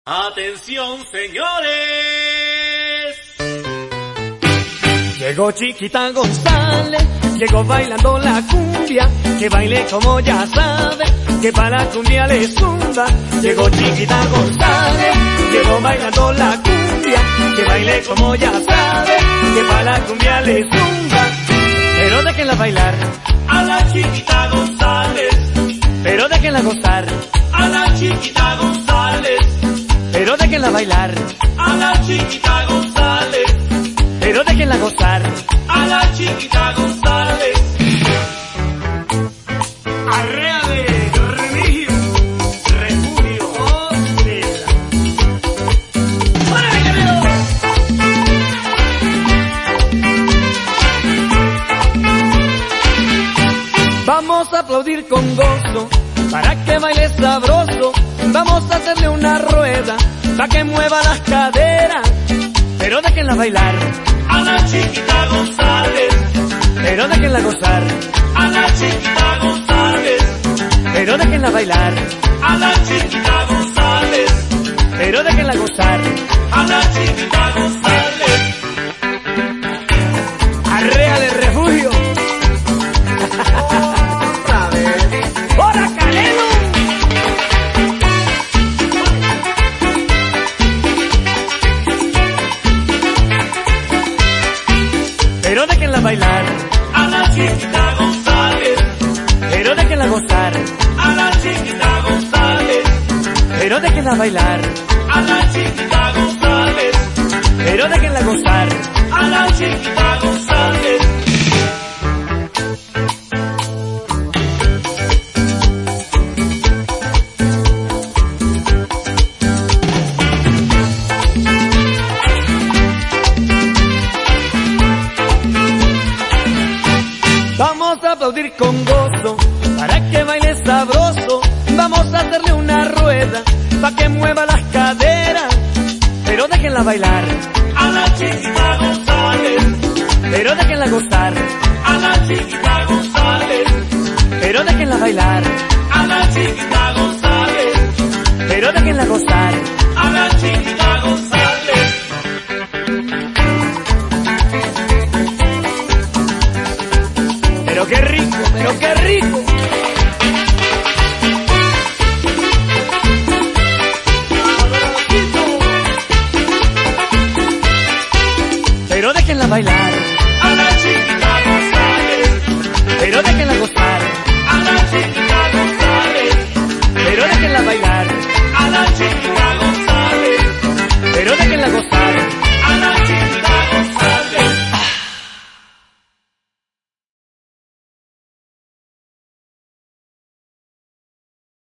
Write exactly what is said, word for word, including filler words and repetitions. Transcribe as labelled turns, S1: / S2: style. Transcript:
S1: Atención, señores.
S2: Llegó Chiquita González, llegó bailando la cumbia, que baile como ya sabe, que para la cumbia le zumba. Llegó Chiquita González, llegó bailando la cumbia, que baile como ya sabe, que para la cumbia le zumba. Pero déjenla bailar
S1: A la Chiquita González,
S2: pero déjenla gozar,
S1: a la Chiquita González,
S2: pero déjenla bailar,
S1: a la Chiquita González,
S2: pero déjenla gozar.
S1: a la Chiquita González.
S2: Arréale, Remigio, Refugio, Ostela. ¡Órale, querido! Vamos a aplaudir con gozo, para que baile sabroso. Vamos a hacerle una rueda, para que mueva las caderas. Pero déjenla bailar,
S1: A la Chiquita González,
S2: pero déjenla gozar,
S1: a la Chiquita González,
S2: pero déjenla bailar,
S1: a la Chiquita González,
S2: pero déjenla gozar.
S1: a la Chiquita González.
S2: Arréale, Refugio. Otra vez. ¡Hora, Caleno! Pero déjenla bailar,
S1: A la Chiquita González,
S2: pero déjenla gozar,
S1: a la Chiquita González,
S2: pero déjenla bailar,
S1: a la Chiquita González,
S2: pero déjenla gozar.
S1: a la Chiquita González.
S2: Vamos a aplaudir con gozo, para que baile sabroso. Vamos a hacerle una rueda, para que mueva las caderas. Pero déjenla bailar,
S1: A la Chiquita González,
S2: pero déjenla gozar,
S1: a la Chiquita González,
S2: pero déjenla bailar,
S1: a la Chiquita González,
S2: pero déjenla gozar.
S1: a la Chiquita González.
S2: Pero qué rico, pero qué rico. Pero déjenla bailar,